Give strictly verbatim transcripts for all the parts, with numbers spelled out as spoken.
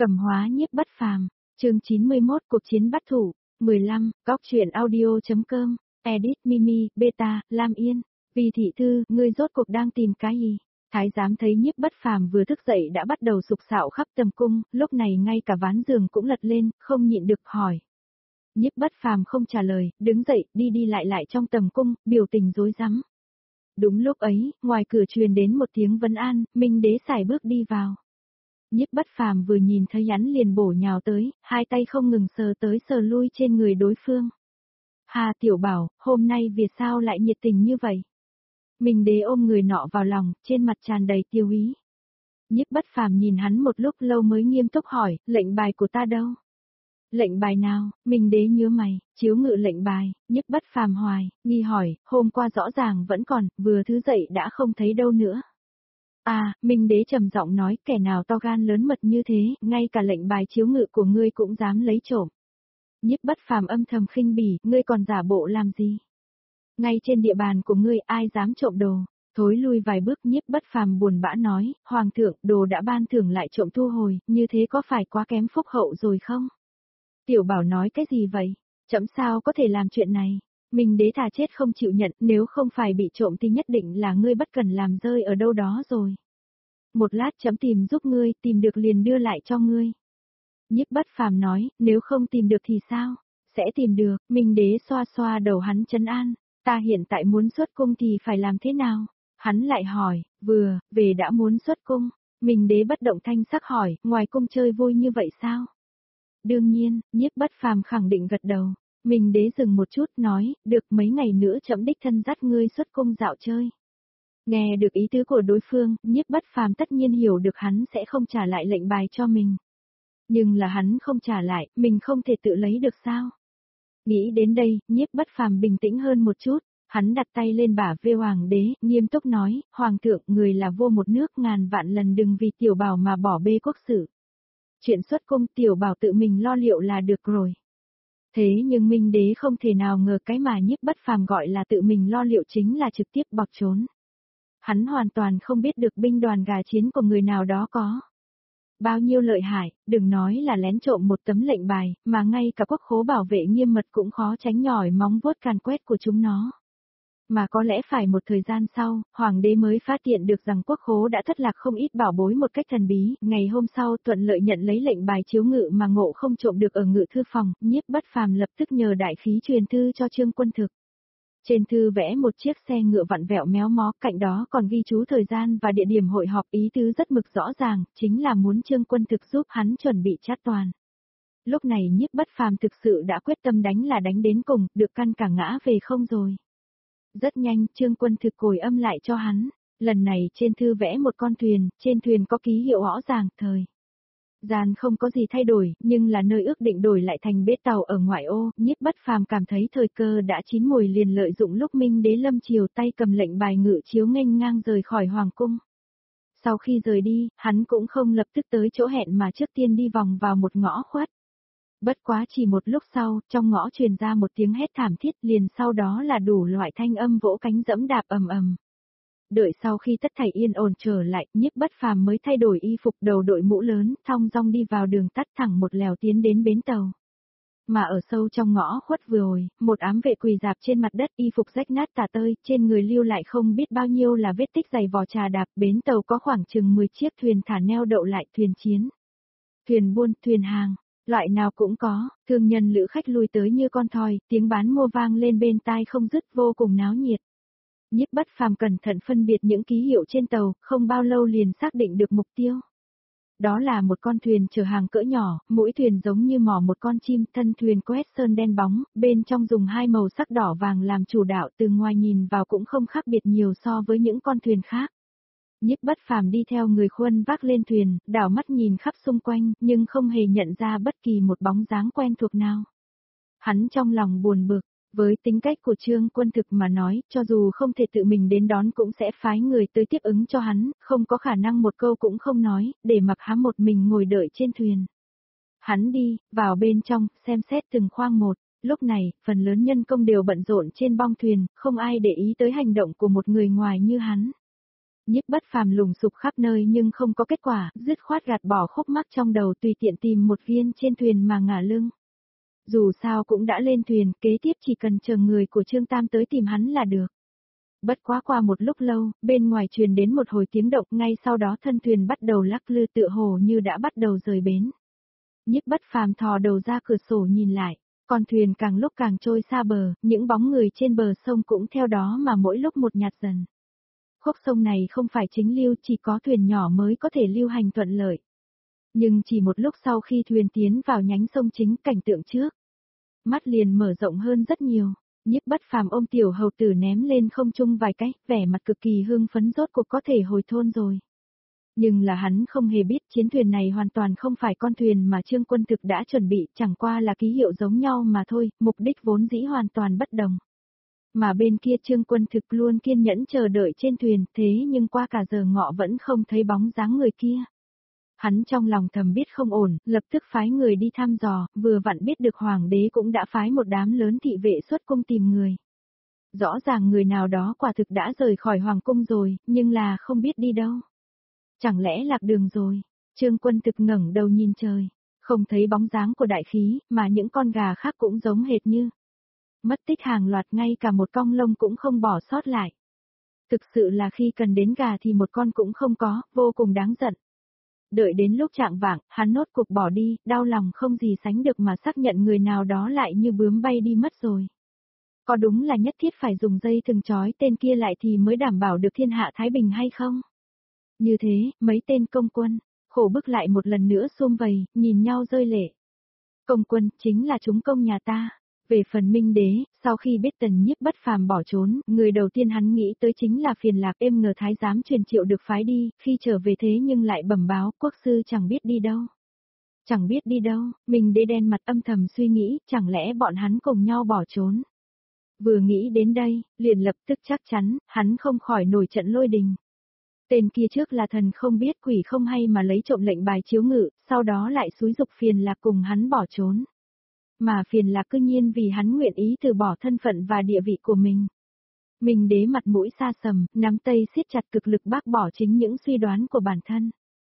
Cầm hóa nhiếp bất phàm, chương chín mươi mốt cuộc chiến bắt thủ, mười lăm, góc truyện audio.com, edit Mimi, Beta, Lam Yên, vì thị thư, ngươi rốt cuộc đang tìm cái gì? Thái giám thấy nhiếp bất phàm vừa thức dậy đã bắt đầu sục sạo khắp tầm cung, lúc này ngay cả ván giường cũng lật lên, không nhịn được hỏi. Nhiếp bất phàm không trả lời, đứng dậy, đi đi lại lại trong tầm cung, biểu tình rối rắm. Đúng lúc ấy, ngoài cửa truyền đến một tiếng vấn an, Minh Đế sải bước đi vào. Nhiếp bất phàm vừa nhìn thấy hắn liền bổ nhào tới, hai tay không ngừng sờ tới sờ lui trên người đối phương. Hà tiểu bảo, hôm nay vì sao lại nhiệt tình như vậy? Minh Đế ôm người nọ vào lòng, trên mặt tràn đầy tiêu ý. Nhiếp bất phàm nhìn hắn một lúc lâu mới nghiêm túc hỏi, lệnh bài của ta đâu? Lệnh bài nào? Minh Đế nhớ mày, chiếu ngự lệnh bài, nhiếp bất phàm hoài, nghi hỏi, hôm qua rõ ràng vẫn còn, vừa thứ dậy đã không thấy đâu nữa. À, Minh Đế trầm giọng nói, kẻ nào to gan lớn mật như thế, ngay cả lệnh bài chiếu ngự của ngươi cũng dám lấy trộm. Nhiếp bất phàm âm thầm khinh bỉ, ngươi còn giả bộ làm gì? Ngay trên địa bàn của ngươi ai dám trộm đồ? Thối lui vài bước, nhiếp bất phàm buồn bã nói, Hoàng thượng, đồ đã ban thưởng lại trộm thu hồi, như thế có phải quá kém phúc hậu rồi không? Tiểu bảo nói cái gì vậy? Chấm sao có thể làm chuyện này? Minh Đế thà chết không chịu nhận, nếu không phải bị trộm thì nhất định là ngươi bất cần làm rơi ở đâu đó rồi. Một lát chấm tìm giúp ngươi, tìm được liền đưa lại cho ngươi. Nhiếp bất phàm nói, nếu không tìm được thì sao? Sẽ tìm được, Minh Đế xoa xoa đầu hắn trấn an, ta hiện tại muốn xuất cung thì phải làm thế nào? Hắn lại hỏi, vừa, về đã muốn xuất cung. Minh Đế bất động thanh sắc hỏi, ngoài cung chơi vui như vậy sao? Đương nhiên, nhiếp bất phàm khẳng định gật đầu. Minh Đế dừng một chút nói, được mấy ngày nữa chấm đích thân dắt ngươi xuất cung dạo chơi. Nghe được ý tứ của đối phương, nhiếp bất phàm tất nhiên hiểu được hắn sẽ không trả lại lệnh bài cho mình. Nhưng là hắn không trả lại, mình không thể tự lấy được sao? Nghĩ đến đây, nhiếp bất phàm bình tĩnh hơn một chút, hắn đặt tay lên bả vai Hoàng Đế, nghiêm túc nói, Hoàng thượng, người là vua một nước, ngàn vạn lần đừng vì tiểu bảo mà bỏ bê quốc sự. Chuyện xuất cung tiểu bảo tự mình lo liệu là được rồi. Thế nhưng Minh Đế không thể nào ngờ cái mà nhiếp bất phàm gọi là tự mình lo liệu chính là trực tiếp bỏ trốn. Hắn hoàn toàn không biết được binh đoàn gà chiến của người nào đó có bao nhiêu lợi hại, đừng nói là lén trộm một tấm lệnh bài, mà ngay cả quốc khố bảo vệ nghiêm mật cũng khó tránh nhỏi móng vuốt càn quét của chúng nó. Mà có lẽ phải một thời gian sau, Hoàng đế mới phát hiện được rằng quốc khố đã thất lạc không ít bảo bối một cách thần bí, ngày hôm sau thuận lợi nhận lấy lệnh bài chiếu ngự mà ngộ không trộm được ở ngự thư phòng, nhiếp bất phàm lập tức nhờ đại khí truyền thư cho Trương Quân Thực. Trên thư vẽ một chiếc xe ngựa vặn vẹo méo mó, cạnh đó còn ghi chú thời gian và địa điểm hội họp, ý tứ rất mực rõ ràng, chính là muốn Trương Quân Thực giúp hắn chuẩn bị chát toàn. Lúc này nhiếp bất phàm thực sự đã quyết tâm đánh là đánh đến cùng, được căn cả ngã về không rồi. Rất nhanh, Trương Quân Thực hồi âm lại cho hắn, lần này trên thư vẽ một con thuyền, trên thuyền có ký hiệu rõ ràng, thời gian không có gì thay đổi, nhưng là nơi ước định đổi lại thành bến tàu ở ngoại ô, nhiếp bất phàm cảm thấy thời cơ đã chín mùi liền lợi dụng lúc Minh Đế lâm triều tay cầm lệnh bài ngự chiếu nghênh ngang rời khỏi hoàng cung. Sau khi rời đi, hắn cũng không lập tức tới chỗ hẹn mà trước tiên đi vòng vào một ngõ khuất. Bất quá chỉ một lúc sau, trong ngõ truyền ra một tiếng hét thảm thiết, liền sau đó là đủ loại thanh âm vỗ cánh dẫm đạp ầm ầm. Đợi sau khi tất thảy yên ổn trở lại, nhiếp bất phàm mới thay đổi y phục, đầu đội mũ lớn, thong dong đi vào đường tắt thẳng một lèo tiến đến bến tàu. Mà ở sâu trong ngõ khuất vừa rồi, một ám vệ quỳ dạp trên mặt đất, y phục rách nát tả tơi, trên người lưu lại không biết bao nhiêu là vết tích giày vò trà đạp. Bến tàu có khoảng chừng mười chiếc thuyền thả neo đậu lại, thuyền chiến, thuyền buôn, thuyền hàng, loại nào cũng có, thương nhân lữ khách lui tới như con thoi, tiếng bán mua vang lên bên tai không dứt, vô cùng náo nhiệt. Nhiếp bất phàm cẩn thận phân biệt những ký hiệu trên tàu, không bao lâu liền xác định được mục tiêu. Đó là một con thuyền chở hàng cỡ nhỏ, mũi thuyền giống như mỏ một con chim, thân thuyền quét sơn đen bóng, bên trong dùng hai màu sắc đỏ vàng làm chủ đạo, từ ngoài nhìn vào cũng không khác biệt nhiều so với những con thuyền khác. Nhiếp bất phàm đi theo người khuân vác lên thuyền, đảo mắt nhìn khắp xung quanh, nhưng không hề nhận ra bất kỳ một bóng dáng quen thuộc nào. Hắn trong lòng buồn bực. Với tính cách của Trương Quân Thực mà nói, cho dù không thể tự mình đến đón cũng sẽ phái người tới tiếp ứng cho hắn, không có khả năng một câu cũng không nói, để mặc hắn một mình ngồi đợi trên thuyền. Hắn đi, vào bên trong, xem xét từng khoang một, lúc này, phần lớn nhân công đều bận rộn trên bong thuyền, không ai để ý tới hành động của một người ngoài như hắn. Nhiếp Bất Phàm lùng sục khắp nơi nhưng không có kết quả, dứt khoát gạt bỏ khúc mắc trong đầu tùy tiện tìm một viên trên thuyền mà ngả lưng. Dù sao cũng đã lên thuyền, kế tiếp chỉ cần chờ người của Trương Tam tới tìm hắn là được. Bất quá qua một lúc lâu, bên ngoài truyền đến một hồi tiếng động, ngay sau đó thân thuyền bắt đầu lắc lư tựa hồ như đã bắt đầu rời bến. Nhiếp Bất Phàm thò đầu ra cửa sổ nhìn lại, con thuyền càng lúc càng trôi xa bờ, những bóng người trên bờ sông cũng theo đó mà mỗi lúc một nhạt dần. Khúc sông này không phải chính lưu, chỉ có thuyền nhỏ mới có thể lưu hành thuận lợi. Nhưng chỉ một lúc sau khi thuyền tiến vào nhánh sông chính, cảnh tượng trước mắt liền mở rộng hơn rất nhiều. Nhiếp Bất Phàm ôm tiểu hầu tử ném lên không trung vài cái, vẻ mặt cực kỳ hưng phấn rốt cuộc có thể hồi thôn rồi. Nhưng là hắn không hề biết chiến thuyền này hoàn toàn không phải con thuyền mà Trương Quân Thực đã chuẩn bị, chẳng qua là ký hiệu giống nhau mà thôi, mục đích vốn dĩ hoàn toàn bất đồng. Mà bên kia Trương Quân Thực luôn kiên nhẫn chờ đợi trên thuyền, thế nhưng qua cả giờ ngọ vẫn không thấy bóng dáng người kia. Hắn trong lòng thầm biết không ổn, lập tức phái người đi thăm dò, vừa vặn biết được hoàng đế cũng đã phái một đám lớn thị vệ xuất cung tìm người. Rõ ràng người nào đó quả thực đã rời khỏi hoàng cung rồi, nhưng là không biết đi đâu. Chẳng lẽ lạc đường rồi? Trương Quân Thực ngẩng đầu nhìn trời, không thấy bóng dáng của đại khí, mà những con gà khác cũng giống hệt như mất tích hàng loạt, ngay cả một cong lông cũng không bỏ sót lại. Thực sự là khi cần đến gà thì một con cũng không có, vô cùng đáng giận. Đợi đến lúc trạng vạng, hắn nốt cuộc bỏ đi, đau lòng không gì sánh được mà xác nhận người nào đó lại như bướm bay đi mất rồi. Có đúng là nhất thiết phải dùng dây thừng trói tên kia lại thì mới đảm bảo được thiên hạ thái bình hay không? Như thế, mấy tên công quân, khổ bức lại một lần nữa sum vầy, nhìn nhau rơi lệ. Công quân, chính là chúng công nhà ta. Về phần Minh Đế, sau khi biết Tần Nhiếp Bất Phàm bỏ trốn, người đầu tiên hắn nghĩ tới chính là Phiền Lạc, êm ngờ thái giám truyền triệu được phái đi, khi trở về thế nhưng lại bẩm báo, quốc sư chẳng biết đi đâu. Chẳng biết đi đâu, Minh Đế đen mặt âm thầm suy nghĩ, chẳng lẽ bọn hắn cùng nhau bỏ trốn. Vừa nghĩ đến đây, liền lập tức chắc chắn, hắn không khỏi nổi trận lôi đình. Tên kia trước là thần không biết quỷ không hay mà lấy trộm lệnh bài chiếu ngự, sau đó lại xúi giục Phiền Lạc cùng hắn bỏ trốn. Mà Phiền Lạc cư nhiên vì hắn nguyện ý từ bỏ thân phận và địa vị của mình. Minh Đế mặt mũi xa sầm, nắm tay siết chặt cực lực bác bỏ chính những suy đoán của bản thân.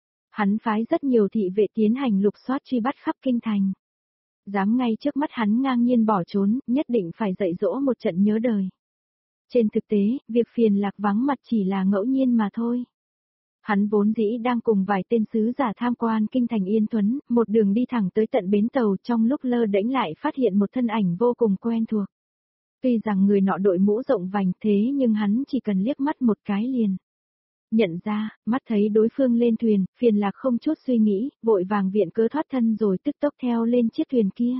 Hắn phái rất nhiều thị vệ tiến hành lục soát truy bắt khắp kinh thành. Dám ngay trước mắt hắn ngang nhiên bỏ trốn, nhất định phải dạy dỗ một trận nhớ đời. Trên thực tế, việc Phiền Lạc vắng mặt chỉ là ngẫu nhiên mà thôi. Hắn vốn dĩ đang cùng vài tên sứ giả tham quan kinh thành Yên Tuấn, một đường đi thẳng tới tận bến tàu, trong lúc lơ đễnh lại phát hiện một thân ảnh vô cùng quen thuộc. Tuy rằng người nọ đội mũ rộng vành thế nhưng hắn chỉ cần liếc mắt một cái liền. Nhận ra, mắt thấy đối phương lên thuyền, Phiền Lạc không chút suy nghĩ, vội vàng viện cớ thoát thân rồi tức tốc theo lên chiếc thuyền kia.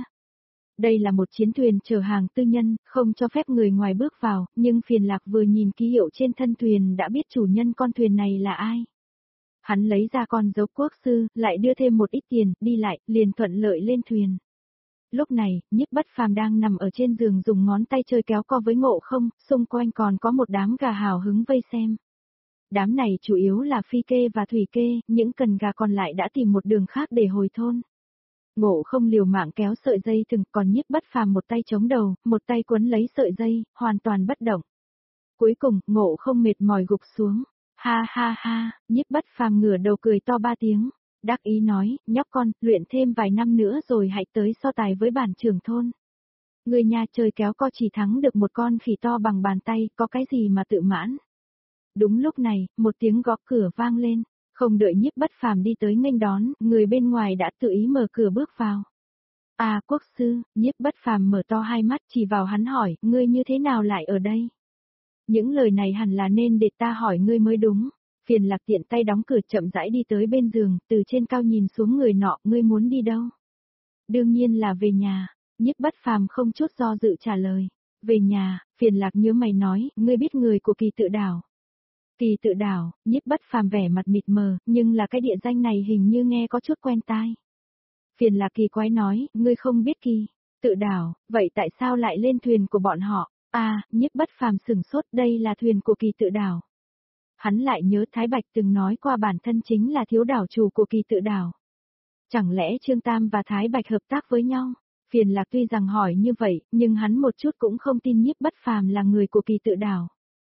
Đây là một chiến thuyền chở hàng tư nhân, không cho phép người ngoài bước vào, nhưng Phiền Lạc vừa nhìn ký hiệu trên thân thuyền đã biết chủ nhân con thuyền này là ai. Hắn lấy ra con dấu quốc sư, lại đưa thêm một ít tiền, đi lại, liền thuận lợi lên thuyền. Lúc này, Nhiếp Bất Phàm đang nằm ở trên giường dùng ngón tay chơi kéo co với Ngộ Không, xung quanh còn có một đám gà hào hứng vây xem. Đám này chủ yếu là phi kê và thủy kê, những cần gà còn lại đã tìm một đường khác để hồi thôn. Ngộ Không liều mạng kéo sợi dây thừng, còn Nhiếp Bất Phàm một tay chống đầu, một tay quấn lấy sợi dây, hoàn toàn bất động. Cuối cùng, Ngộ Không mệt mỏi gục xuống. Ha ha ha, Nhiếp Bất Phàm ngửa đầu cười to ba tiếng, đắc ý nói, nhóc con, luyện thêm vài năm nữa rồi hãy tới so tài với bản trưởng thôn. Người nhà chơi kéo co chỉ thắng được một con khỉ to bằng bàn tay, có cái gì mà tự mãn. Đúng lúc này, một tiếng gõ cửa vang lên, không đợi Nhiếp Bất Phàm đi tới nghênh đón, người bên ngoài đã tự ý mở cửa bước vào. À, quốc sư, Nhiếp Bất Phàm mở to hai mắt chỉ vào hắn hỏi, ngươi như thế nào lại ở đây? Những lời này hẳn là nên để ta hỏi ngươi mới đúng. Phiền Lạc tiện tay đóng cửa chậm rãi đi tới bên giường, từ trên cao nhìn xuống người nọ, ngươi muốn đi đâu? Đương nhiên là về nhà, Nhiếp Bất Phàm không chút do dự trả lời. Về nhà, Phiền Lạc nhớ mày nói, ngươi biết người của Kỳ Tự Đảo. Kỳ Tự Đảo, Nhiếp Bất Phàm vẻ mặt mịt mờ, nhưng là cái địa danh này hình như nghe có chút quen tai. Phiền Lạc kỳ quái nói, ngươi không biết Kỳ Tự Đảo, vậy tại sao lại lên thuyền của bọn họ? À, Nhiếp Bất Phàm sửng sốt, đây là thuyền của Kỳ Tự Đảo. Hắn lại nhớ Thái Bạch từng nói qua bản thân chính là thiếu đảo chủ của Kỳ Tự Đảo. Chẳng lẽ Trương Tam và Thái Bạch hợp tác với nhau? Phiền Lạc tuy rằng hỏi như vậy, nhưng hắn một chút cũng không tin Nhiếp Bất Phàm là người của Kỳ Tự Đảo.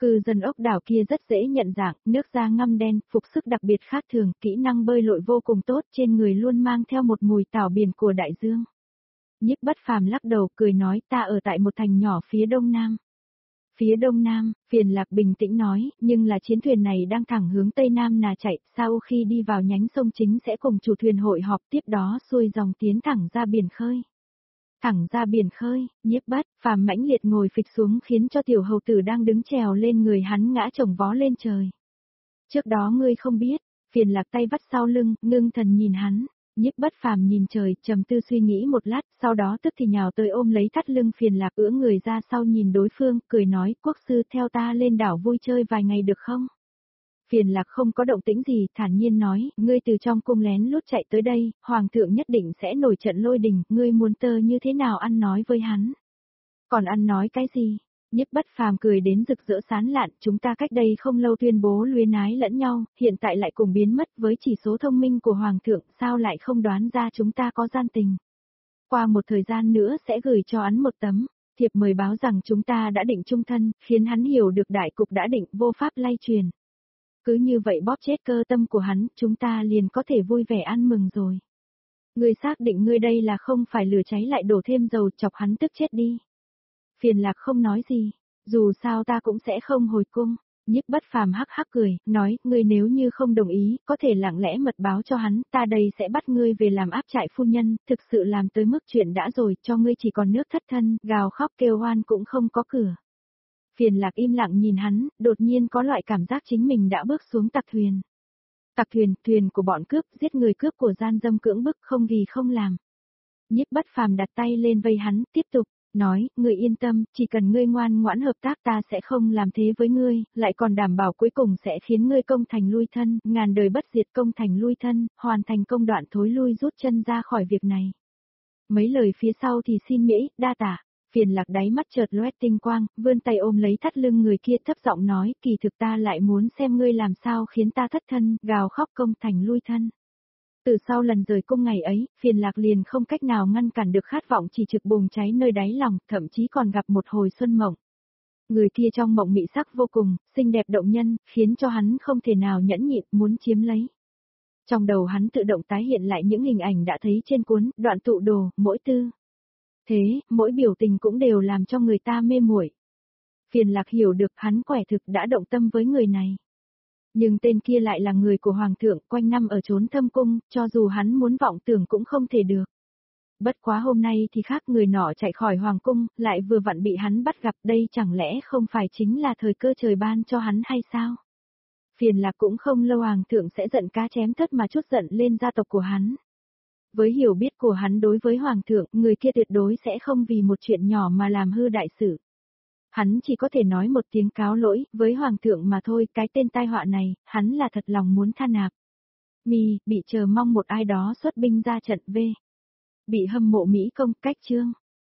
Cư dân ốc đảo kia rất dễ nhận dạng, nước da ngăm đen, phục sức đặc biệt khác thường, kỹ năng bơi lội vô cùng tốt, trên người luôn mang theo một mùi tảo biển của đại dương. Nhiếp Bất Phàm lắc đầu cười nói ta ở tại một thành nhỏ phía đông nam. Phía đông nam, Phiền Lạc bình tĩnh nói, nhưng là chiến thuyền này đang thẳng hướng tây nam nà chạy, sau khi đi vào nhánh sông chính sẽ cùng chủ thuyền hội họp tiếp đó xuôi dòng tiến thẳng ra biển khơi. Thẳng ra biển khơi, Nhiếp Bất Phàm mãnh liệt ngồi phịch xuống khiến cho tiểu hầu tử đang đứng trèo lên người hắn ngã chồng vó lên trời. Trước đó ngươi không biết, Phiền Lạc tay vắt sau lưng, ngưng thần nhìn hắn. Nhiếp Bất Phàm nhìn trời, trầm tư suy nghĩ một lát, sau đó tức thì nhào tới ôm lấy thắt lưng Phiền Lạc ưỡn người ra sau nhìn đối phương, cười nói, quốc sư theo ta lên đảo vui chơi vài ngày được không? Phiền Lạc không có động tĩnh gì, thản nhiên nói, ngươi từ trong cung lén lút chạy tới đây, hoàng thượng nhất định sẽ nổi trận lôi đình, ngươi muốn tơ như thế nào ăn nói với hắn? Còn ăn nói cái gì? Nhiếp Bất Phàm cười đến rực rỡ sán lạn, chúng ta cách đây không lâu tuyên bố luyến ái lẫn nhau, hiện tại lại cùng biến mất với chỉ số thông minh của Hoàng thượng, sao lại không đoán ra chúng ta có gian tình. Qua một thời gian nữa sẽ gửi cho hắn một tấm, thiệp mời báo rằng chúng ta đã định chung thân, khiến hắn hiểu được đại cục đã định, vô pháp lay truyền. Cứ như vậy bóp chết cơ tâm của hắn, chúng ta liền có thể vui vẻ ăn mừng rồi. Ngươi xác định ngươi đây là không phải lửa cháy lại đổ thêm dầu chọc hắn tức chết đi. Phiền Lạc không nói gì, dù sao ta cũng sẽ không hồi cung. Nhiếp Bất Phàm hắc hắc cười, nói, ngươi nếu như không đồng ý, có thể lặng lẽ mật báo cho hắn, ta đây sẽ bắt ngươi về làm áp trại phu nhân, thực sự làm tới mức chuyện đã rồi, cho ngươi chỉ còn nước thất thân, gào khóc kêu oan cũng không có cửa. Phiền Lạc im lặng nhìn hắn, đột nhiên có loại cảm giác chính mình đã bước xuống tặc thuyền. Tặc thuyền, thuyền của bọn cướp, giết người cướp của gian dâm cưỡng bức không gì không làm. Nhiếp Bất Phàm đặt tay lên vây hắn, tiếp tục. Nói, ngươi yên tâm, chỉ cần ngươi ngoan ngoãn hợp tác ta sẽ không làm thế với ngươi, lại còn đảm bảo cuối cùng sẽ khiến ngươi công thành lui thân, ngàn đời bất diệt công thành lui thân, hoàn thành công đoạn thối lui rút chân ra khỏi việc này. Mấy lời phía sau thì xin miễn, đa tạ. Phiền Lạc đáy mắt chợt loét tinh quang, vươn tay ôm lấy thắt lưng người kia thấp giọng nói, kỳ thực ta lại muốn xem ngươi làm sao khiến ta thất thân, gào khóc công thành lui thân. Từ sau lần rời cung ngày ấy, Phiền Lạc liền không cách nào ngăn cản được khát vọng chỉ trực bùng cháy nơi đáy lòng, thậm chí còn gặp một hồi xuân mộng. Người kia trong mộng mị sắc vô cùng, xinh đẹp động nhân, khiến cho hắn không thể nào nhẫn nhịn muốn chiếm lấy. Trong đầu hắn tự động tái hiện lại những hình ảnh đã thấy trên cuốn, đoạn tụ đồ, mỗi tư. Thế, mỗi biểu tình cũng đều làm cho người ta mê muội. Phiền Lạc hiểu được hắn quả thực đã động tâm với người này. Nhưng tên kia lại là người của Hoàng thượng, quanh năm ở trốn thâm cung, cho dù hắn muốn vọng tưởng cũng không thể được. Bất quá hôm nay thì khác, người nọ chạy khỏi Hoàng cung, lại vừa vặn bị hắn bắt gặp, đây chẳng lẽ không phải chính là thời cơ trời ban cho hắn hay sao? Phiền Lạc cũng không lâu Hoàng thượng sẽ giận cá chém thớt mà chút giận lên gia tộc của hắn. Với hiểu biết của hắn đối với Hoàng thượng, người kia tuyệt đối sẽ không vì một chuyện nhỏ mà làm hư đại sự. Hắn chỉ có thể nói một tiếng cáo lỗi, với Hoàng thượng mà thôi, cái tên tai họa này, hắn là thật lòng muốn tha nạp. Mi, bị chờ mong một ai đó xuất binh ra trận V. Bị hâm mộ Mỹ công, cách chương.